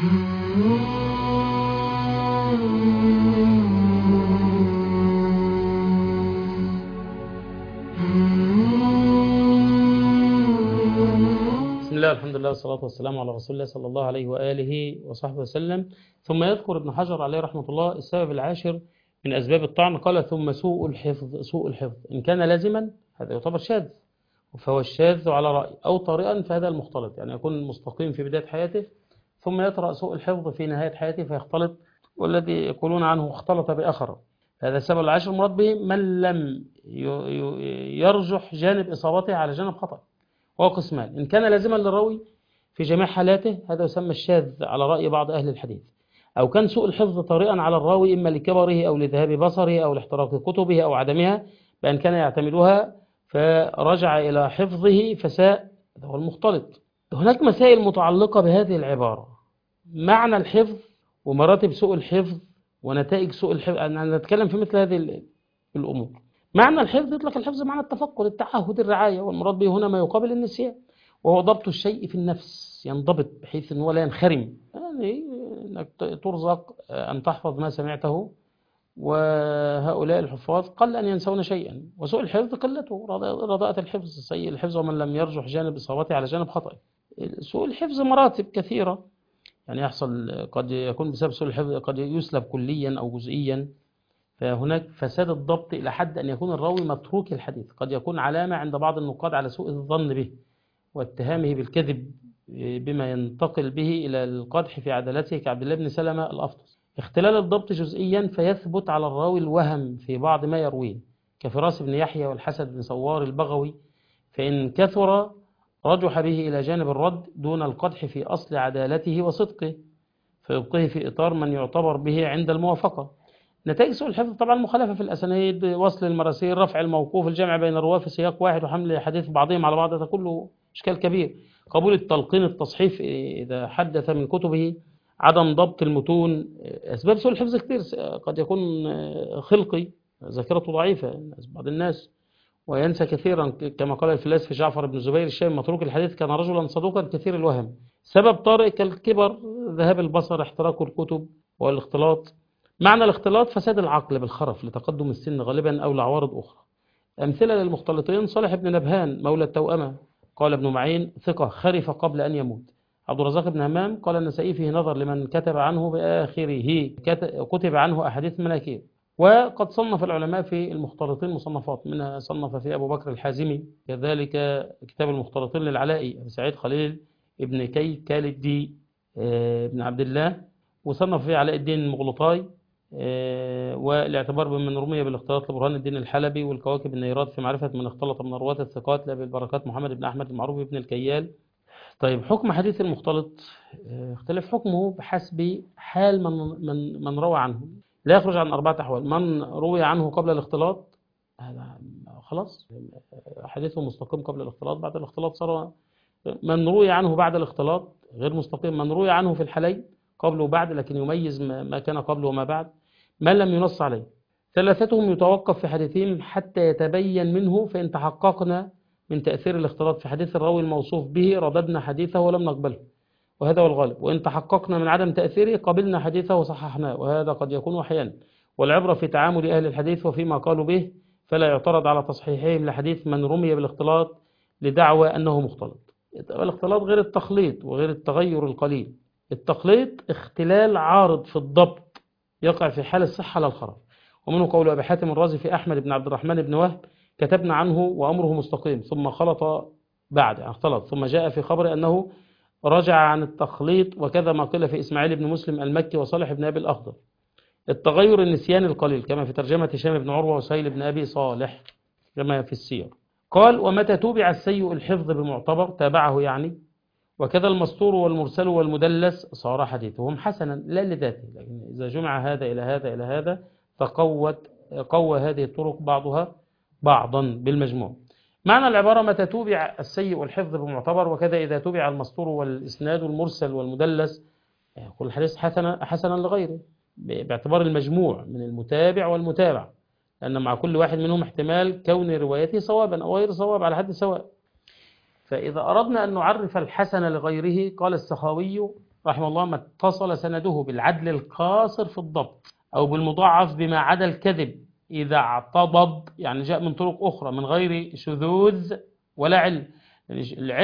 بسم الله الحمد لله والصلاة والسلام على رسول الله صلى الله عليه وآله وصحبه وسلم. ثم يذكر ابن حجر عليه رحمة الله السبب العاشر من أسباب الطعن، قال ثم سوء الحفظ. سوء الحفظ إن كان لازما هذا يعتبر شاذ، فهو الشاذ على رأي، أو طارئا فهذا المختلط، يعني يكون مستقيم في بداية حياته ثم يطرأ سوء الحفظ في نهاية حياته فيختلط، والذي يقولون عنه اختلط بآخر. هذا السبب العاشر مراد به من لم يرجح جانب إصابته على جانب خطأ، وهو قسمان: إن كان لازما للراوي في جميع حالاته هذا يسمى الشاذ على رأي بعض أهل الحديث، أو كان سوء الحفظ طارئا على الراوي إما لكبره أو لذهاب بصره أو لاحتراق كتبه أو عدمها بأن كان يعتمدها فرجع إلى حفظه فساء، هذا هو المختلط. هناك مسائل متعلقة بهذه العبارة: معنى الحفظ ومراتب سوء الحفظ ونتائج سوء الحفظ. أنا نتكلم في مثل هذه الأمور. معنى الحفظ يطلق الحفظ معنى التفقد، التعهد، الرعاية، والمراد به هنا ما يقابل النسيان، وهو ضبط الشيء في النفس، ينضبط بحيث أنه لا ينخرم، يعني أنك ترزق أن تحفظ ما سمعته، وهؤلاء الحفاظ قل أن ينسون شيئا. وسوء الحفظ قلته، رضاءة الحفظ، سيء الحفظ ومن لم يرجح جانب إصابته على جانب خطأ. سوء الحفظ مراتب كثيرة، يعني يحصل قد يكون بسبب سوء الحفظ قد يسلب كليا أو جزئيا، فهناك فساد الضبط إلى حد أن يكون الراوي متروك الحديث، قد يكون علامة عند بعض النقاد على سوء الظن به واتهامه بالكذب بما ينتقل به إلى القدح في عدالته، كعبد الله بن سلمة الأفطس. اختلال الضبط جزئيا فيثبت على الراوي الوهم في بعض ما يرويه، كفراس بن يحيى والحسن بن سوار البغوي، فإن كثر رجح به إلى جانب الرد دون القدح في أصل عدالته وصدقه، فيبقيه في إطار من يعتبر به عند الموافقة. نتائج سوء الحفظ طبعا مخالفة في الأسانيد، وصل المراسيل، رفع الموقوف، الجمع بين الرواة في سياق واحد، وحمل حديث بعضهم على بعض، هذا كله إشكال كبير. قبول التلقين، التصحيف إذا حدث من كتبه، عدم ضبط المتون. أسباب سوء الحفظ كثير، قد يكون خلقي، ذاكرته ضعيفة بعض الناس وينسى كثيرا، كما قال الفلاسفة جعفر بن زبير الشامي متروك الحديث كان رجلا صدوقا كثير الوهم. سبب طارئ كالكبر، ذهاب البصر، احتراق الكتب، والاختلاط. معنى الاختلاط فساد العقل بالخرف لتقدم السن غالبا أو لعوارض أخرى. أمثلة للمختلطين: صالح بن نبهان مولى التوأمة، قال ابن معين ثقة خرف قبل أن يموت. عبد الرزاق بن همام قال النسائي فيه نظر لمن كتب عنه بآخره، كتب عنه أحاديث مناكير. وقد صنف العلماء في المختلطين مصنفات، منها صنف في أبو بكر الحازمي، كذلك كتاب المختلطين للعلائي أبي سعيد خليل ابن كالدي بن عبد الله، وصنف في علاء الدين المغلطاي، والاعتبار بمن رمي بالاختلاط لبرهان الدين الحلبي، والكواكب النيرات في معرفة من اختلط من رواة الثقات لأبي البركات محمد بن أحمد المعروف بن الكيال. طيب، حكم حديث المختلط اختلف حكمه بحسب حال من روى عنه، لا يخرج عن 4 أحوال: من روي عنه قبل الاختلاط، هذا خلاص حديثه مستقيم قبل الاختلاط، بعد الاختلاط صار. من روي عنه بعد الاختلاط غير مستقيم. من روي عنه في الحالين قبل وبعد لكن يميز ما كان قبل وما بعد. من لم ينص عليه. 3 يتوقف في حديثهم حتى يتبين منه، فإن تحققنا من تأثير الاختلاط في حديث الراوي الموصوف به رددنا حديثه ولم نقبله، وهذا هو الغالب. وإن تحققنا من عدم تأثيره قبلنا حديثه وصححناه، وهذا قد يكون أحيانا. والعبرة في تعامل أهل الحديث وفيما قالوا به، فلا يعترض على تصحيحهم لحديث من رمي بالاختلاط لدعوى أنه مختلط. الاختلاط غير التخليط وغير التغير القليل. التخليط اختلال عارض في الضبط يقع في حال الصحة لا الخرف، ومنه قول أبي حاتم الرازي في أحمد بن عبد الرحمن بن وهب: كتبنا عنه وأمره مستقيم ثم خلط بعد، يعني اختلط، ثم جاء في خبر أنه رجع عن التخليط، وكذا ما قيل في إسماعيل بن مسلم المكي وصالح بن أبي الأخضر. التغير النسيان القليل، كما في ترجمة هشام بن عروة وسهيل بن أبي صالح كما في السير. قال: ومتى توبع السيء الحفظ بمعتبر، تابعه يعني، وكذا المسطور والمرسل والمدلس صار حديثهم حسنا لا لذاته، لكن إذا جمع هذا إلى هذا إلى هذا قوى هذه الطرق بعضها بعضا بالمجموع. معنى العبارة: متى توبع السيء الحفظ بمعتبر، وكذا إذا توبع المسطور والإسناد والمرسل والمدلس، يقول الحديث حسنا لغيره باعتبار المجموع من المتابع والمتابع، لأن مع كل واحد منهم احتمال كون روايته صوابا أو غير صواب على حد سواء. فإذا أردنا أن نعرف الحسن لغيره، قال السخاوي رحمه الله ما اتصل سنده بالعدل القاصر في الضبط أو بالمضاعف بما عدا الكذب إذا اعتضد، يعني جاء من طرق أخرى من غير شذوذ ولا علة. يعني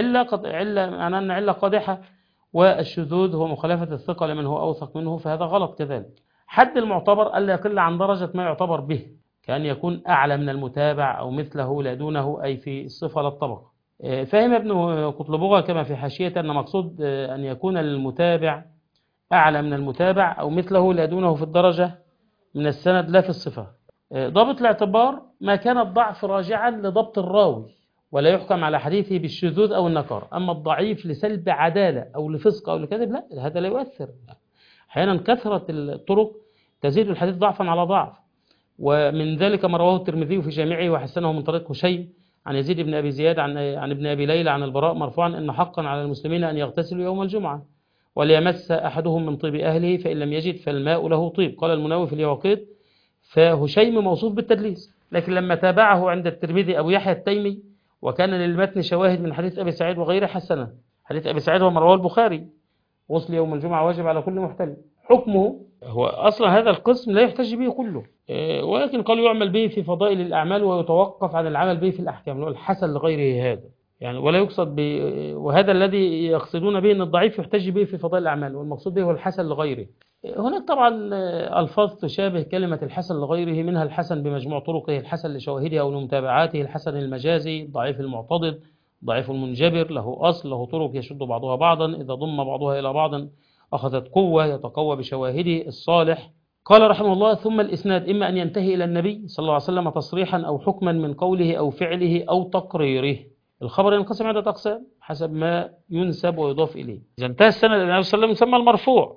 علة معناه أن علة قادحة، والشذوذ هو مخالفة الثقة لمن هو أوثق منه، فهذا غلط كذلك. حد المعتبر ألا يقل عن درجة ما يعتبر به، كأن يكون أعلى من المتابع أو مثله لا دونه، أي في الصفة لا الطبقة. فهم ابن قطلبغة كما في حاشية أن مقصود أن يكون المتابع أعلى من المتابع أو مثله لا دونه في الدرجة من السند لا في الصفة. ضابط الاعتبار ما كان الضعف راجعا لضبط الراوي، ولا يحكم على حديثه بالشذوذ أو النكار. أما الضعيف لسلب عدالة أو لفسق أو لكذب لا، هذا لا يؤثر. أحيانا كثرة الطرق تزيد الحديث ضعفا على ضعف، ومن ذلك ما رواه الترمذي في جامعه وحسنه من طريق هشيم عن يزيد بن أبي زياد عن ابن أبي ليلى عن البراء مرفوعا إن حقا على المسلمين أن يغتسلوا يوم الجمعة وليمس أحدهم من طيب أهله فإن لم يجد فالماء له طيب. قال المناوي في اليواقيت فهشيم موصوف بالتدليس، لكن لما تابعه عند الترمذي أبو يحيى التيمي وكان للمتن شواهد من حديث أبي سعيد وغيره حسنه. حديث أبي سعيد هو ما رواه البخاري، غسل يوم الجمعة واجب على كل محتلم. حكمه هو أصلا هذا القسم لا يحتج به كله، ولكن قالوا يعمل به في فضائل الأعمال ويتوقف عن العمل به في الأحكام، اللي هو الحسن لغيره هذا يعني، ولا يقصد وهذا الذي يقصدون به أن الضعيف يحتج به في فضائل الأعمال، والمقصود به هو الحسن لغيره. هناك طبعا ألفاظ تشابه كلمة الحسن لغيره، منها الحسن بمجموع طرقه، الحسن لشواهده أو لمتابعاته، الحسن المجازي، الضعيف المعتضد، ضعيف المنجبر، له أصل له طرق يشد بعضها بعضا، إذا ضم بعضها إلى بعض أخذت قوة يتقوى بشواهده، الصالح. قال رحمه الله ثم الإسناد إما أن ينتهي إلى النبي صلى الله عليه وسلم تصريحا أو حكما من قوله أو فعله أو تقريره. الخبر ينقسم عدة أقسام حسب ما ينسب ويضاف إليه. إذا انتهى السند إلى النبي صلى الله عليه وسلم يسمى المرفوع،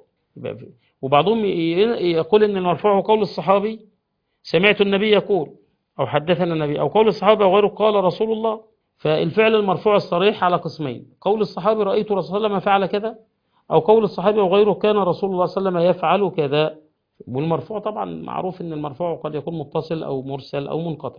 وبعضهم يقول إن المرفوع هو قول الصحابي سمعت النبي يقول أو حدثنا النبي، أو قول الصحابي أو غيره قال رسول الله. فالفعل المرفوع الصريح على قسمين: قول الصحابي رأيت رسول الله صلى الله عليه وسلم فعل كذا، أو قول الصحابي أو غيره كان رسول الله صلى الله عليه وسلم يفعل كذا. والمرفوع طبعا معروف أن المرفوع قد يكون متصل أو مرسل أو منقطع.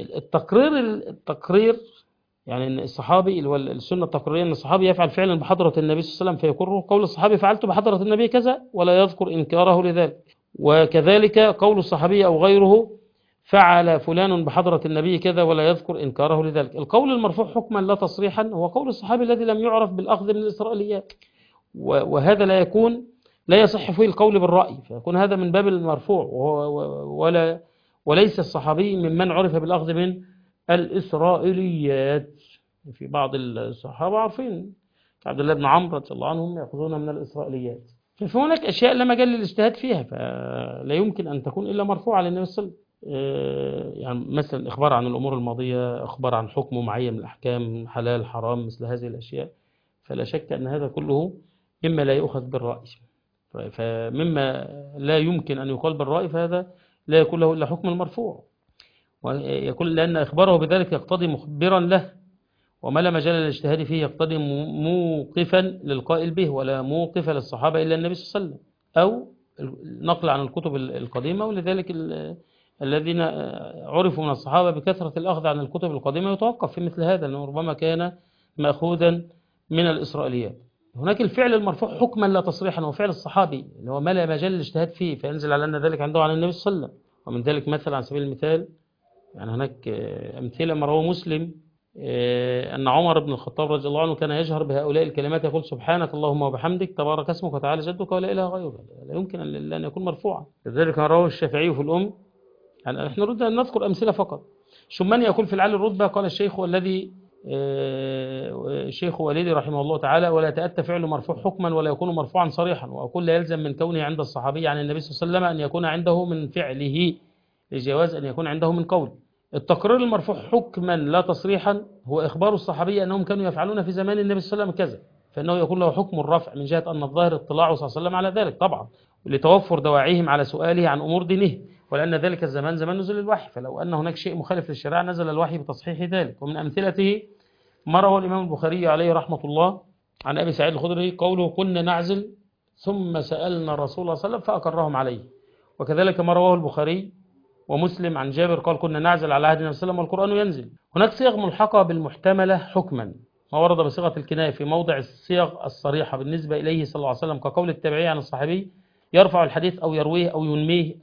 التقرير يعني أن الصحابي السنة التقريرية أن الصحابي يفعل فعلا بحضرة النبي صلى الله عليه وسلم فيقره قول الصحابي فعلت بحضرة النبي كذا ولا يذكر إنكاره لذلك. وكذلك قول الصحابي أو غيره فعل فلان بحضرة النبي كذا ولا يذكر إنكاره لذلك. القول المرفوع حكما لا تصريحا هو قول الصحابي الذي لم يعرف بالأخذ من الإسرائيليات، وهذا لا يصح فيه القول بالرأي، فيكون هذا من باب المرفوع، وليس الصحابي ممن عرف بالأخذ من الإسرائيليات. في بعض الصحابة عارفين كعبد الله بن عمرو رضي الله عنهم يأخذون من الإسرائيليات، فهناك أشياء لا مجال للاجتهاد فيها، فلا يمكن أن تكون إلا مرفوعة للنبي صلى الله عليه وسلم. يعني مثلا إخبار عن الأمور الماضية، إخبار عن حكم معين من الأحكام حلال حرام، مثل هذه الأشياء، فلا شك أن هذا كله مما لا يؤخذ بالرأي. فمما لا يمكن أن يقال بالرأي فهذا لا يكون له إلا حكم المرفوع، ويقول لأن إخباره بذلك يقتضي مخبرا له، وما لا مجال للاجتهاد فيه يقتضي موقفا للقائل به، ولا موقف للصحابة إلا النبي صلى الله عليه وسلم، أو نقل عن الكتب القديمة. ولذلك الذين عرفوا من الصحابة بكثرة الأخذ عن الكتب القديمة يتوقف في مثل هذا، لأنه ربما كان مأخوذا من الإسرائيليات. هناك الفعل المرفوع حكما لا تصريحا هو فعل الصحابي اللي هو ما لا مجال للاجتهاد فيه، فينزل على أن ذلك عنده عن النبي صلى الله عليه وسلم. ومن ذلك مثل على سبيل المثال، يعني هناك أمثلة ما رواه مسلم أن عمر بن الخطاب رضي الله عنه كان يجهر بهؤلاء الكلمات يقول سبحانك اللهم وبحمدك تبارك اسمك وتعالى جدك ولا إله غيرك. لا يمكن أن يكون مرفوعا. لذلك رواه الشافعي في الأم. يعني نحن نريد أن نذكر أمثلة فقط. شمان يقول في العلي الرتبة قال الشيخ والذي الشيخ وليدي رحمه الله تعالى ولا تأتى فعل مرفوع حكما ولا يكون مرفوعا صريحا، وأقول لا يلزم من كونه عند الصحابي عن النبي صلى الله عليه وسلم أن يكون عنده من فعله لجواز أن يكون عنده من قول. التقرير المرفوع حكما لا تصريحا هو إخبار الصحابي أنهم كانوا يفعلون في زمان النبي صلى الله عليه وسلم كذا، فإنه يكون له حكم الرفع من جهة أن الظاهر اطلاعه صلى الله عليه وسلم على ذلك طبعا، لتوفر دواعيهم على سؤاله عن أمور دينه، ولأن ذلك الزمان زمان نزل الوحي، فلو أن هناك شيء مخالف للشريعة نزل الوحي بتصحيح ذلك. ومن أمثلته ما روى الإمام البخاري عليه رحمة الله عن أبي سعيد الخدري قوله كنا نعزل ثم سألنا رسول الله صلى الله عليه وسلم فأقرهم عليه. وكذلك ما رواه البخاري ومسلم عن جابر قال كنا نعزل على عهد النبي صلى الله عليه وسلم والقرآن ينزل. هناك صيغ ملحقة بالمحتملة حكما ما ورد بصيغة الكناية في موضع الصيغ الصريحة بالنسبة إليه صلى الله عليه وسلم كقول التابعي عن الصحابي يرفع الحديث أو يرويه أو ينميه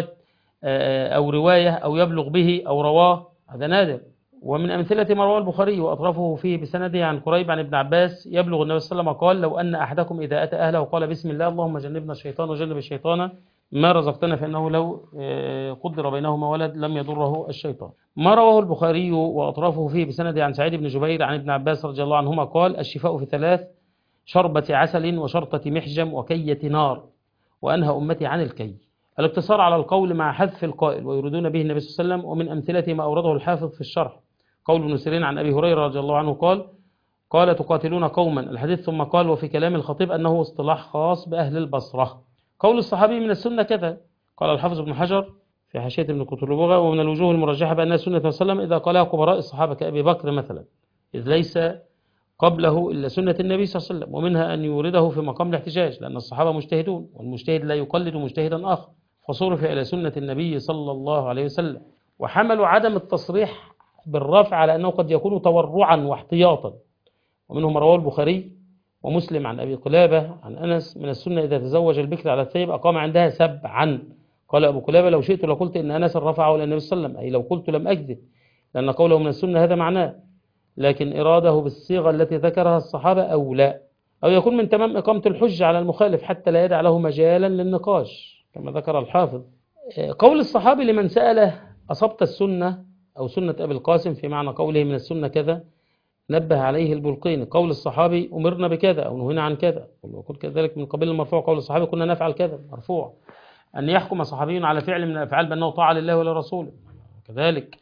أو رواية أو يبلغ به أو رواه، هذا نادر. ومن أمثلة ما رواه البخاري وأطرافه فيه بسنده عن قريب عن ابن عباس يبلغ النبي صلى الله عليه وسلم قال لو أن أحدكم إذا أتى أهله قال بسم الله اللهم جنبنا الشيطان وجنب الشيطان ما رزقتنا فإنه لو قدر بينهما ولد لم يضره الشيطان. ما رواه البخاري وأطرافه فيه بسنده عن سعيد بن جبير عن ابن عباس رضي الله عنهما قال الشفاء في ثلاث: شربة عسل وشرطة محجم وكية نار، وأنهى أمتي عن الكي. الاقتصار على القول مع حذف القائل ويريدون به النبي صلى الله عليه وسلم. ومن أمثلة ما أورده الحافظ في الشرح قول ابن سيرين عن أبي هريرة رضي الله عنه قال تقاتلون قوما الحديث، ثم قال وفي كلام الخطيب أنه اصطلاح خاص بأهل البصرة. قول الصحابي من السنة كذا، قال الحافظ ابن حجر في حاشية ابن قتلبغة ومن الوجوه المرجحة بأنها سنة صلى الله عليه وسلم إذا قالها كبراء الصحابة كأبي بكر مثلا، إذ ليس قبله إلا سنة النبي صلى الله عليه وسلم. ومنها أن يورده في مقام الاحتجاج لأن الصحابة مجتهدون والمجتهد لا يقلد مجتهدا آخر، فصرف إلى سنة النبي صلى الله عليه وسلم. وحملوا عدم التصريح بالرفع على أنه قد يكون تورعا واحتياطا. ومنهم رواه البخاري ومسلم عن أبي قلابة عن أنس من السنة إذا تزوج البكر على الثيب أقام عندها سبعا. قال أبو قلابة لو شئت لقلت إن أنس رفعه إلى النبي صلى الله عليه وسلم، أي لو قلت لم أكذب، لأن قوله من السنة هذا معناه، لكن إراده بالصيغة التي ذكرها الصحابة أو لا، أو يكون من تمام إقامة الحجة على المخالف حتى لا يدع له مجالا للنقاش كما ذكر الحافظ. قول الصحابي لمن سأله أصبت السنة أو سنة أبي القاسم في معنى قوله من السنة كذا، نبه عليه البلقيني قول الصحابي أمرنا بكذا أو نهينا عن كذا، وقل كذلك من قبيل المرفوع قول الصحابي كنا نفعل كذا مرفوع. أن يحكم صحابي على فعل من الأفعال بأنه طاعة لله ولرسوله كذلك.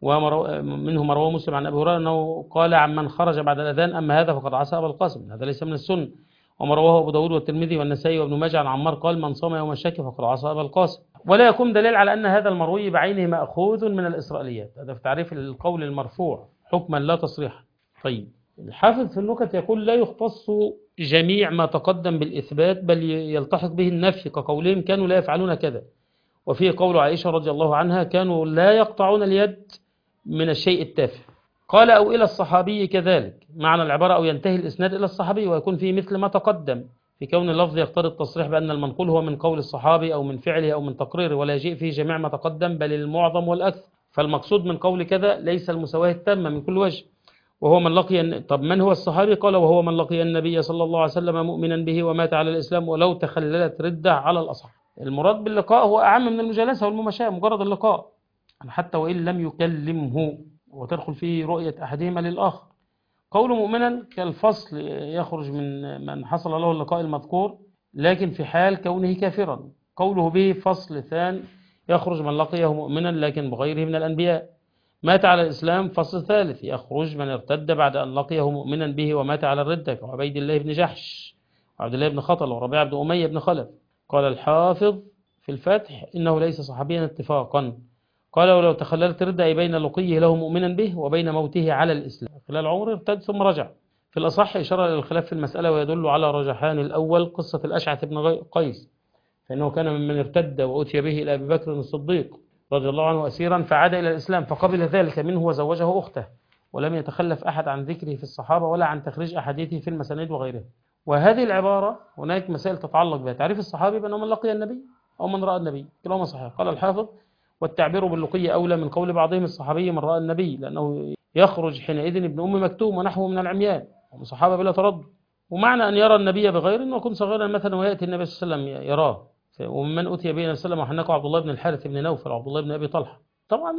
ومنه ما رواه مسلم عن أبي هريرة أنه قال عمن خرج بعد الأذان أما هذا فقد عصى أبا القاسم، هذا ليس من السنة. وما رواه أبو داود والترمذي والنسائي وابن ماجه عن عمار قال من صام يوم الشك فقد عصى أبا القاسم. ولا يكون دليل على أن هذا المروي بعينه مأخوذ من الإسرائيليات، هذا في تعريف القول المرفوع حكما لا تصريحا. طيب الحافظ في النكت يقول لا يختص جميع ما تقدم بالإثبات بل يلتحق به النفي كقولهم كانوا لا يفعلون كذا. وفيه قول عائشة رضي الله عنها كانوا لا يقطعون اليد من الشيء التافه. قال أو إلى الصحابي كذلك معنى العبارة أو ينتهي الإسناد إلى الصحابي، ويكون فيه مثل ما تقدم في كون اللفظ يقتضي التصريح بأن المنقول هو من قول الصحابي أو من فعله أو من تقريره، ولا يجيء فيه جميع ما تقدم بل المعظم والأكثر. فالمقصود من قول كذا ليس المساواة التامة من كل وجه. وهو من لقي طب من هو الصحابي؟ قال وهو من لقي النبي صلى الله عليه وسلم مؤمنا به ومات على الإسلام ولو تخللت ردة على الأصح. المراد باللقاء هو أعم من المجالسة والمماشاة، مجرد اللقاء حتى وإن لم يكلمه وتدخل فيه رؤية أحدهما للآخر. قول مؤمنا كالفصل يخرج من حصل له اللقاء المذكور لكن في حال كونه كافرا. قوله به فصل ثاني يخرج من لقيه مؤمنا لكن بغيره من الأنبياء. مات على الإسلام فصل ثالث يخرج من ارتد بعد أن لقيه مؤمنا به ومات على الردة كعبيد الله بن جحش وعبد الله بن خطل وربيعة بن أمية بن خلف. قال الحافظ في الفتح إنه ليس صحابيا اتفاقا. قال ولو تخللت ردة أي بين لقيه له مؤمنا به وبين موته على الإسلام خلال عمره ارتد ثم رجع. في الأصح إشارة للخلاف في المسألة ويدل على رجحان الأول قصة الأشعث بن قيس، فإنه كان ممن ارتد وأتي به إلى أبي بكر الصديق رضي الله عنه أسيرا فعاد إلى الإسلام فقبل ذلك منه وزوجه أخته، ولم يتخلف أحد عن ذكره في الصحابة ولا عن تخريج أحاديثه في المسانيد وغيره. وهذه العبارة هناك مسائل تتعلق بها. تعريف الصحابي بأنه من لقي النبي أو من رأى النبي كلاهما صحيح. قال الحافظ والتعبير باللقي أولى من قول بعضهم الصحابي من رأى النبي، لأنه يخرج حينئذ ابن أم مكتوم ونحوه من العميان ومن صحابة بلا تردد. ومعنى أن يرى النبي بغير أنه يكون صغيرا مثلا ويأتي النبي صلى الله عليه وسلم يراه. ومن أتي به النبي صلى الله عليه وسلم وحنكه عبد الله بن الحارث بن نوفل وعبد الله بن أبي طلحة. طبعا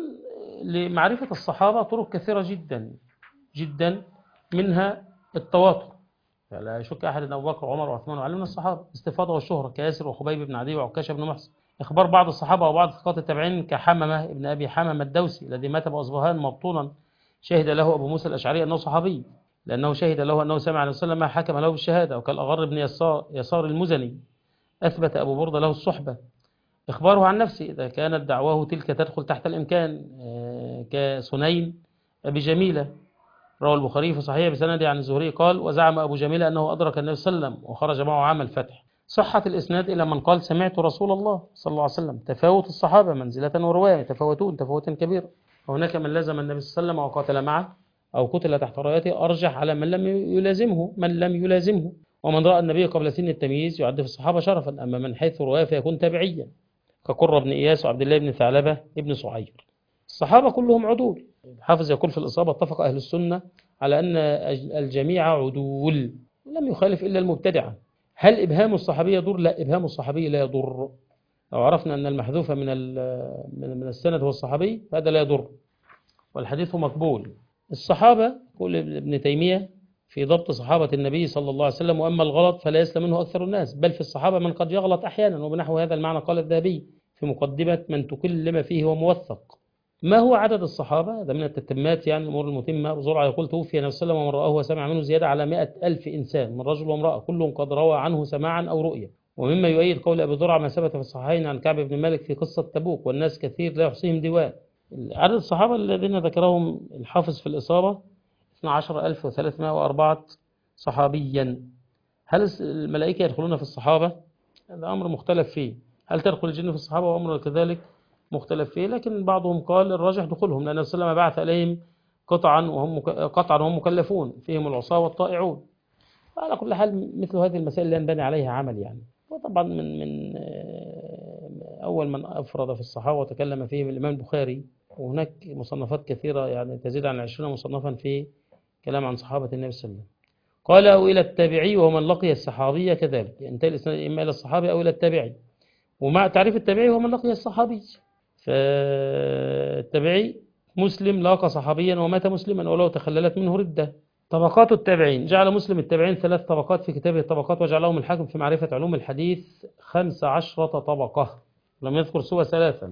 لمعرفة الصحابة طرق كثيرة جدا جدا، منها التواتر، لا يشك أحد أن أبو بكر وعمر وعثمان وعلي من الصحابة، استفاضة والشهرة كياسر وخبيب بن عدي وعكاشة بن محسن. إخبار بعض الصحابة وبعض ثقات التابعين كحممة ابن أبي حممة الدوسي الذي مات بأصبهان مبطونا شهد له أبو موسى الأشعري أنه صحابي لأنه شهد له أنه سمع النبي صلى الله عليه وسلم حكم له بالشهادة. وكالأغر بن يسار المزني أثبت أبو بردة له الصحبة. إخباره عن نفسه إذا كانت دعواه تلك تدخل تحت الإمكان كسنين أبي جميلة. روى البخاري في صحيح بسنده عن الزهري قال وزعم أبو جميلة أنه أدرك النبي صلى الله عليه وسلم وخرج معه عام الفتح. صحة الإسناد إلى من قال سمعت رسول الله صلى الله عليه وسلم. تفاوت الصحابة منزلة ورواية يتفاوتون تفاوتا كبيرا. وهناك من لزم النبي صلى الله عليه وسلم وقاتل معه أو قتل تحت رايته أرجح على من لم يلازمه. ومن رأى النبي قبل سن التمييز يعد في الصحابة شرفا، أما من حيث رواية فيكون تابعيا كقرة بن إياس وعبد الله بن ثعلبة ابن صعير. الصحابة كلهم عدول. حافظ يقول في الإصابة: اتفق أهل السنة على أن الجميع عدول، لم يخالف إلا المبتدعة. هل إبهام الصحابي يضر؟ لا، إبهام الصحابي لا يضر. لو عرفنا أن المحذوف من السند هو الصحابي فهذا لا يضر، والحديث مقبول. الصحابة يقول ابن تيمية في ضبط صحابة النبي صلى الله عليه وسلم: وأما الغلط فلا يسلم منه أكثر الناس، بل في الصحابة من قد يغلط أحيانا. وبنحو هذا المعنى قال الذهبي في مقدمة من تكلم فيه وموثق: ما هو عدد الصحابة؟ هذا من التتمات يعني الأمور المتمة. وزرعة يقول: توفي النبي صلى الله عليه وسلم ومن رآه وسمع منه زيادة على 100,000 إنسان من رجل وامرأة، كلهم قد روى عنه سماعا أو رؤيا. ومما يؤيد قول أبي زرعة ما ثبت في الصحيحين عن كعب بن مالك في قصة تبوك: والناس كثير لا يحصيهم ديوان. عدد الصحابة الذين ذكرهم الحافظ في الإصابة 12,304 صحابيا. هل الملائكة يدخلون في الصحابة؟ هذا أمر مختلف فيه. هل تدخل الجن في الصحابة؟ وأمر كذلك مختلف فيه، لكن بعضهم قال الراجح دخولهم، لأن النبي صلى الله عليه وسلم بعث إليهم قطعا وهم مكلفون، فيهم العصاة والطائعون. على كل حال مثل هذه المسائل لا ينبني عليها عمل يعني. وطبعا من أول من أفرد في الصحابة وتكلم فيهم الإمام البخاري، وهناك مصنفات كثيرة يعني تزيد عن 20 مصنفا في كلام عن صحابة النبي صلى الله عليه وسلم. قال: أو إلى التابعي ومن لقي الصحابي كذلك، ينتهي الإسناد إما إلى الصحابي أو إلى التابعي. ومع تعريف التابعي هو من لقي الصحابي، فالتابعي مسلم لاقى صحابيا ومات مسلما ولو تخللت منه ردة. طبقات التابعين: جعل مسلم التابعين 3 طبقات في كتابه الطبقات، وجعلهم الحاكم في معرفة علوم الحديث 15 طبقة، لم يذكر سوى 3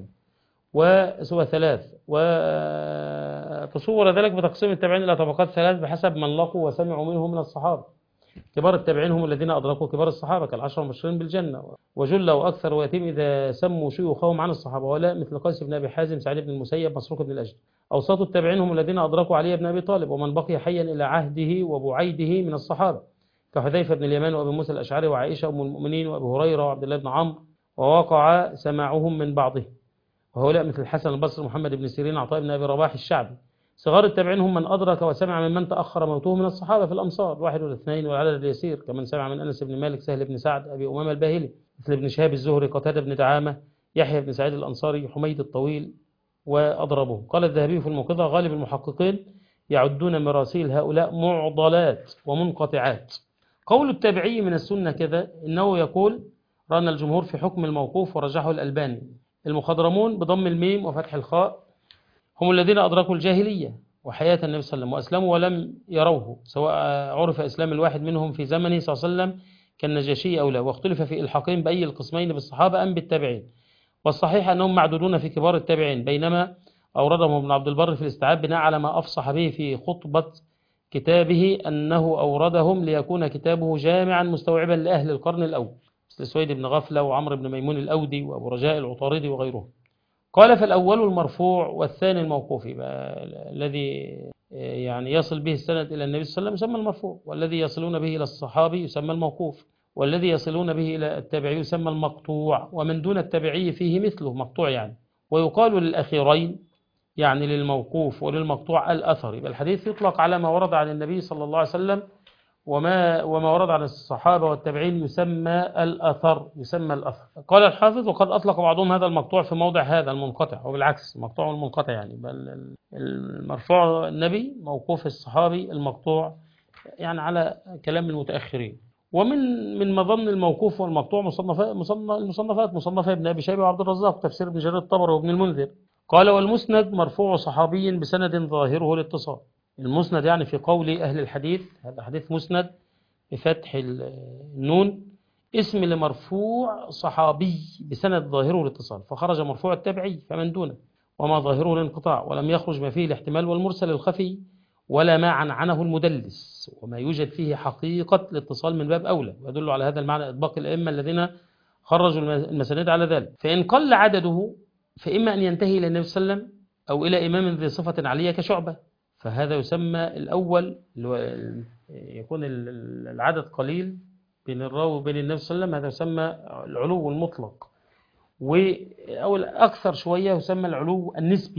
وتصور ذلك بتقسيم التابعين إلى طبقات 3 بحسب من لقوا وسمعوا منه من الصحابة. كبار التابعين هم الذين أدركوا كبار الصحابة كالعشرة المبشرين بالجنة، وجل وأكثر ويتم إذا سموا شيوخهم عن الصحابة، ولا مثل قيس بن أبي حازم، سعيد بن المسيب، مسروق بن الأجد. أوساط التابعين هم الذين أدركوا علي بن أبي طالب ومن بقي حيا إلى عهده وبعيده من الصحابة كحذيفة بن اليمان وأبي موسى الأشعري وعائشة أم المؤمنين وأبي هريرة وعبد الله بن عمرو، ووقع سماعهم من بعضه، وهؤلاء مثل الحسن البصري، محمد بن سيرين، عطاء بن أبي رباح الشعبي. صغار التابعين هم من أدرك وسمع ممن تأخر موته من الصحابة في الأمصار 1 و2 والعدد اليسير، كمن سمع من أنس بن مالك، سهل بن سعد، أبي أمامة الباهلي، مثل ابن شهاب الزهري، قتادة بن دعامة، يحيى بن سعيد الأنصاري، حميد الطويل وأضربه. قال الذهبي في الموقظة: غالب المحققين يعدون مراسيل هؤلاء معضلات ومنقطعات. قول التابعي من السنة كذا، إنه يقول: رأى الجمهور في حكم الموقوف ورجحه الألباني. المخضرمون بضم الميم وفتح الخاء هم الذين أدركوا الجاهلية وحياة النبي صلى الله عليه وسلم وأسلموا ولم يروه، سواء عرف إسلام الواحد منهم في زمنه صلى الله عليه وسلم كالنجاشي أو لا، واختلف في إلحاقهم بأي القسمين بالصحابة أم بالتابعين. والصحيح أنهم معدودون في كبار التابعين، بينما أوردهم ابن عبد البر في الاستيعاب بناء على ما أفصح به في خطبة كتابه أنه أوردهم ليكون كتابه جامعا مستوعبا لأهل القرن الأول، مثل سويد بن غفلة وعمر بن ميمون الأودي وأبو رجاء العطاردي وغيرهم. قال: فالأول المرفوع والثاني الموقوف، الذي يعني يصل به السند إلى النبي صلى الله عليه وسلم يسمى المرفوع، والذي يصلون به إلى الصحابي يسمى الموقوف، والذي يصلون به إلى التابعي يسمى المقطوع، ومن دون التابعي فيه مثله مقطوع يعني. ويقال للأخيرين يعني للموقوف وللمقطوع الأثر. يبقى الحديث يطلق على ما ورد عن النبي صلى الله عليه وسلم، وما ورد عن الصحابة والتابعين يسمى الأثر. قال الحافظ: وقد أطلق بعضهم هذا المقطوع في موضع هذا المنقطع، وبالعكس المقطوع والمنقطع يعني، بل المرفوع النبي، موقوف الصحابي، المقطوع يعني على كلام المتأخرين. ومن مظن الموقوف والمقطوع مصنفات ابن أبي شيبة وعبد الرزاق، تفسير ابن جرير الطبري وابن المنذر. قال: والمسند مرفوع صحابي بسند ظاهره الاتصال. المسند يعني في قول أهل الحديث هذا حديث مسند بفتح النون، اسم لمرفوع صحابي بسند ظاهره الاتصال، فخرج مرفوع التبعي فمن دونه، وما ظاهره الانقطاع، ولم يخرج ما فيه الاحتمال والمرسل الخفي، ولا ما عنعنه المدلس، وما يوجد فيه حقيقة الاتصال من باب أولى. ويدل على هذا المعنى إطباق الأئمة الذين خرجوا المسانيد على ذلك. فإن قل عدده فإما أن ينتهي إلى النبي صلى الله عليه وسلم أو إلى إمام ذي صفة عالية كشعبة، فهذا يسمى الأول، يكون العدد قليل بين الراوي وبين النبي صلى الله عليه وسلم، هذا يسمى العلو المطلق. أو الأكثر شوية يسمى العلو النسبي،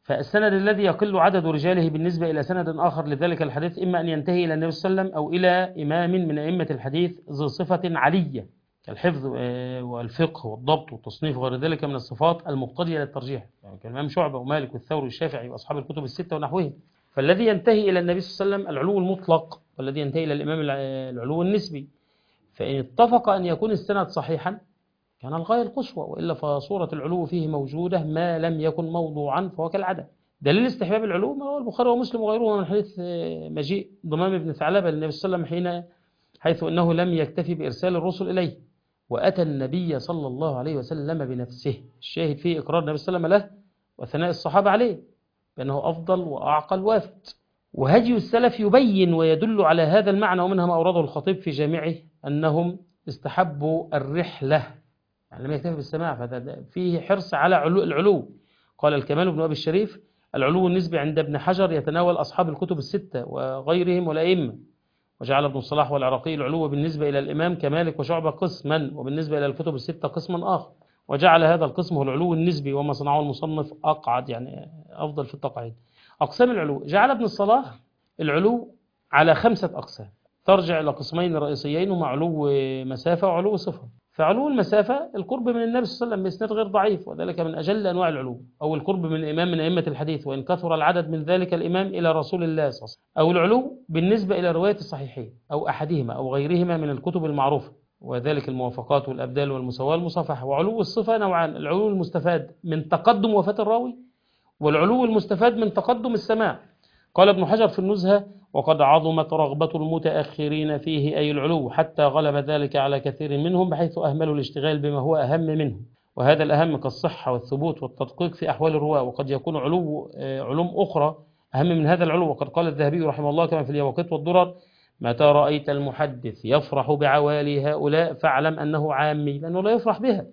فالسند الذي يقل عدد رجاله بالنسبة إلى سند آخر لذلك الحديث إما أن ينتهي إلى النبي صلى الله عليه وسلم أو إلى إمام من أئمة الحديث ذو صفة علية كالحفظ والفقه والضبط والتصنيف وغير ذلك من الصفات المقتضية للترجيح، يعني كالإمام شعبة ومالك والثوري والشافعي وأصحاب الكتب الستة ونحوهم. فالذي ينتهي إلى النبي صلى الله عليه وسلم العلو المطلق، والذي ينتهي إلى الإمام العلو النسبي. فإن اتفق أن يكون السند صحيحا كان الغاية القصوى، وإلا فصورة العلو فيه موجودة ما لم يكن موضوعا فهو كالعدم. دليل استحباب العلو ما هو البخاري ومسلم وغيرهما من حديث مجيء ضمام بن ثعلبة للنبي صلى الله عليه وسلم حيث أنه لم يكتفي بإرسال الرسل إليه وأتى النبي صلى الله عليه وسلم بنفسه. الشاهد فيه إقرار النبي صلى الله عليه وسلم له وثناء الصحابة عليه بأنه أفضل وأعقل وافد. وهدي السلف يبين ويدل على هذا المعنى، ومنها ما أورده الخطيب في جامعه أنهم استحبوا الرحلة، يعني لم يكتفي بالسماع، فهذا فيه حرص على العلو. قال الكمال بن أبي الشريف: العلو النسبي عند ابن حجر يتناول أصحاب الكتب الستة وغيرهم والأئمة. وجعل ابن الصلاح والعراقي العلو بالنسبة إلى الإمام كمالك وشعبة قسما، وبالنسبة إلى الكتب الستة قسما آخر، وجعل هذا القسم هو العلو النسبي، وما صنعه المصنف أقعد يعني أفضل في التقعيد. أقسام العلو: جعل ابن الصلاح العلو على 5 أقسام ترجع إلى قسمين رئيسيين، هما علو مسافة وعلو صفة. فعلو المسافة القرب من النبي صلى الله عليه وسلم بإسناد غير ضعيف، وذلك من أجل أنواع العلو، أو القرب من الإمام من أئمة الحديث وإن كثر العدد من ذلك الإمام إلى رسول الله صلى الله عليه وسلم، أو العلو بالنسبة إلى رواية الصحيحين أو أحدهما أو غيرهما من الكتب المعروفة، وذلك الموافقات والأبدال والمساواة والمصافحة. وعلو الصفة نوعان: العلو المستفاد من تقدم وفاة الراوي، والعلو المستفاد من تقدم السماع. قال ابن حجر في النزهة: وقد عظمت رغبة المتأخرين فيه أي العلو حتى غلب ذلك على كثير منهم بحيث أهملوا الاشتغال بما هو أهم منه، وهذا الأهم كالصحة والثبوت والتدقيق في أحوال الرواة، وقد يكون علوم أخرى أهم من هذا العلو. وقد قال الذهبي رحمه الله كما في اليواقيت والدرر: متى رأيت المحدث يفرح بعوالي هؤلاء فاعلم أنه عامي، لأنه لا يفرح بها،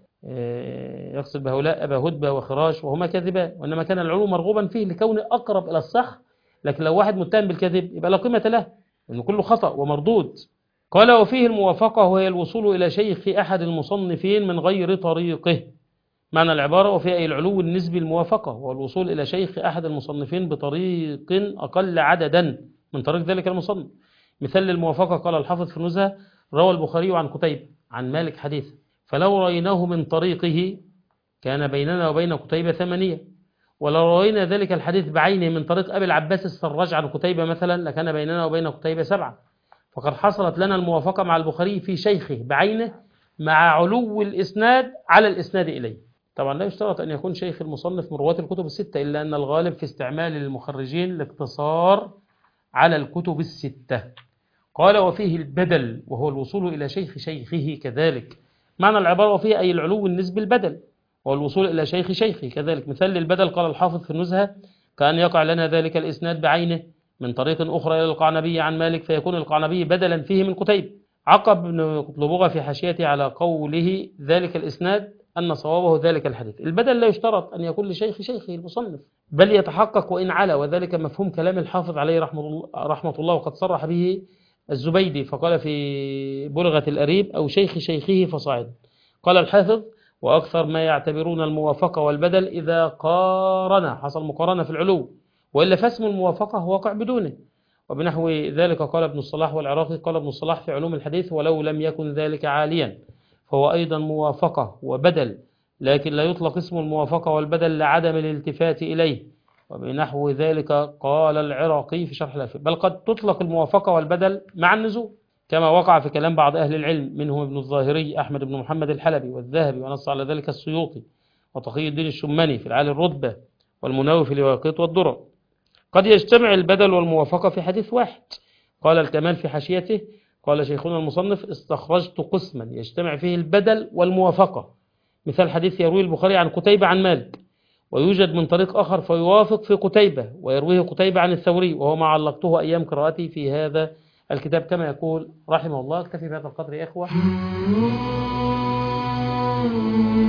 يقصد بهؤلاء أبا هدبة وخراش وهما كاذبان، وإنما كان العلو مرغوبا فيه لكونه أقرب إلى الصح. لكن لو واحد متهم بالكذب يبقى لا قيمة له، لأنه كله خطأ ومردود. قال: وفيه الموافقة وهي الوصول إلى شيخ أحد المصنفين من غير طريقه. معنى العبارة: وفيه أي العلو النسبي الموافقة، وهو الوصول إلى شيخ أحد المصنفين بطريق أقل عددا من طريق ذلك المصنف. مثال الموافقة: قال الحافظ في النزهة: روى البخاري عن قتيبة عن مالك حديث، فلو رأيناه من طريقه كان بيننا وبين قتيبة 8، ولو رأينا ذلك الحديث بعينه من طريق أبي العباس السراج عن قتيبة مثلا لكان بيننا وبين قتيبة 7. فقد حصلت لنا الموافقة مع البخاري في شيخه بعينه مع علو الإسناد على الإسناد إليه. طبعا لا يشترط أن يكون شيخ المصنف من رواة الكتب الستة، إلا أن الغالب في استعمال المخرجين الاقتصار على الكتب الستة. قال: وفيه البدل وهو الوصول إلى شيخ شيخه كذلك. معنى العبارة: وفيه أي العلو النسبي البدل والوصول إلى شيخ شيخه كذلك. مثال للبدل: قال الحافظ في النزهة: كأن يقع لنا ذلك الإسناد بعينه من طريق أخرى إلى القعنبي عن مالك فيكون القعنبي بدلا فيه من قتيبة. عقب ابن قطلبغة في حاشيته على قوله ذلك الإسناد أن صوابه ذلك الحديث. البدل لا يشترط أن يكون لشيخ شيخه المصنف، بل يتحقق وإن علا، وذلك مفهوم كلام الحافظ عليه رحمة الله، وقد صرح به الزبيدي فقال في بلغة الأريب: أو شيخ شيخه فصاعد. قال الحافظ: وأكثر ما يعتبرون الموافقة والبدل إذا قارن، حصل مقارنة في العلو، وإلا فاسم الموافقة هو واقع بدونه. وبنحو ذلك قال ابن الصلاح والعراقي. قال ابن الصلاح في علوم الحديث: ولو لم يكن ذلك عاليا فهو أيضا موافقة وبدل، لكن لا يطلق اسم الموافقة والبدل لعدم الالتفات إليه. وبنحو ذلك قال العراقي في شرح الألفية: بل قد تطلق الموافقة والبدل مع النزول، كما وقع في كلام بعض أهل العلم منهم ابن الظاهري أحمد بن محمد الحلبي والذهبي، ونص على ذلك السيوطي وتقي الدين الشماني في العالي الرتبة والمناوي في اليواقيت والدرر. قد يجتمع البدل والموافقة في حديث واحد. قال الكمال في حاشيته: قال شيخنا المصنف: استخرجت قسما يجتمع فيه البدل والموافقة، مثال حديث يروي البخاري عن قتيبة عن مالك، ويوجد من طريق آخر فيوافق في قتيبة ويرويه قتيبة عن الثوري، وهو ما علقته أيام قراءتي في هذا الكتاب كما يقول رحمه الله. اكتفي بهذا القدر يا إخوة.